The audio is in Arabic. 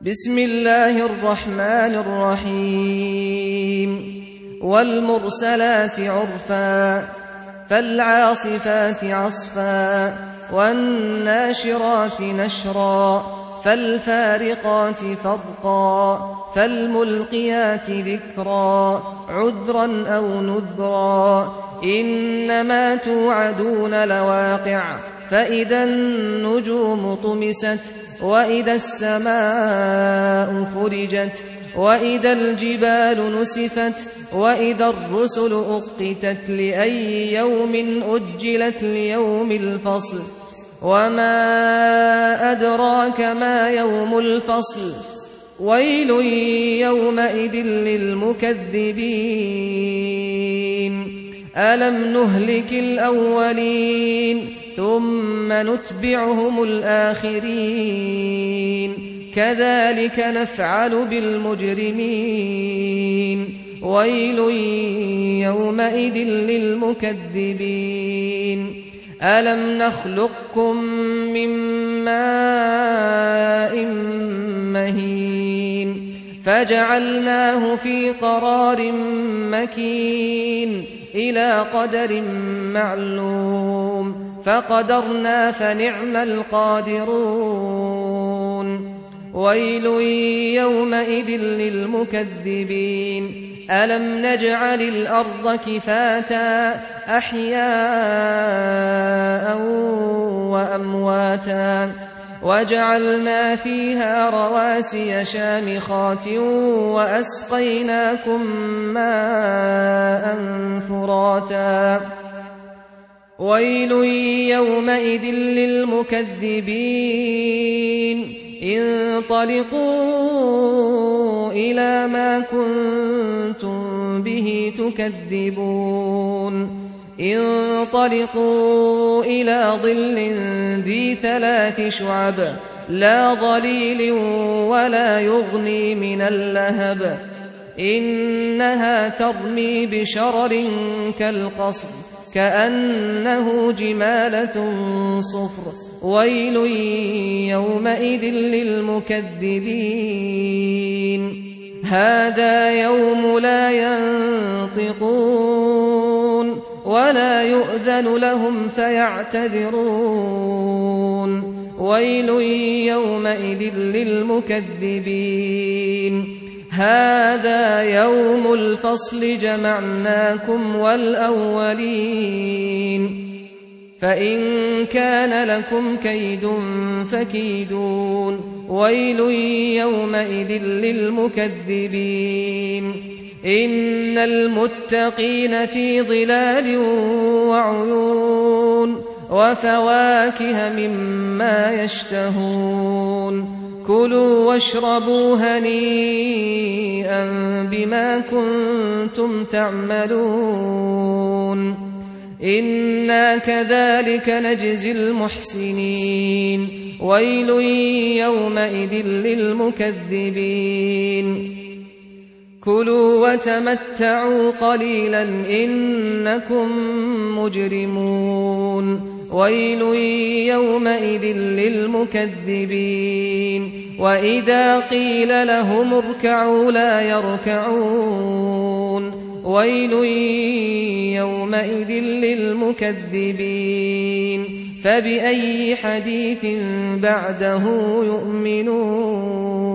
بسم الله الرحمن الرحيم والمرسلات عرفا فالعاصفات عصفا والناشرات نشرا فالفارقات فرقا فالملقيات ذكرا عذرا أو نذرا إنما توعدون لواقع فإذا النجوم طمست وإذا السماء فرجت وإذا الجبال نسفت وإذا الرسل أقتت لأي يوم أجلت ليوم الفصل وما أدراك ما يوم الفصل ويل يومئذ للمكذبين ألم نهلك الأولين ثم نتبعهم الآخرين كذلك نفعل بالمجرمين ويل يومئذ للمكذبين ألم نخلقكم من ماء مهين فجعلناه في قرار مكين إلى قدر معلوم فقدرنا فنعم القادرون ويل يومئذ للمكذبين ألم نجعل الأرض كفاتا أحياء وأمواتا وجعلنا فيها رواسي شامخات وأسقيناكم ماء فراتا ويل يومئذ للمكذبين انطلقوا إلى ما كنتم به تكذبون انطلقوا إلى ظل ذي 3 شعب لا ظليل ولا يغني من اللهب إنها ترمي بشرر كالقصر كأنه جمالة صفر ويل يومئذ للمكذبين هذا يوم لا ينطقون ولا يؤذن لهم فيعتذرون ويل يومئذ للمكذبين هذا يوم الفصل جمعناكم والأولين فإن كان لكم كيد فكيدون ويل يومئذ للمكذبين إن المتقين في ظلال وعيون وفواكه مما يشتهون كلوا واشربوا هنيئا بما كنتم تعملون إنا كذلك نجزي المحسنين ويل يومئذ للمكذبين كلوا وتمتعوا قليلا إنكم مجرمون ويل يومئذ للمكذبين وإذا قيل لهم اركعوا لا يركعون ويل يومئذ للمكذبين فبأي حديث بعده يؤمنون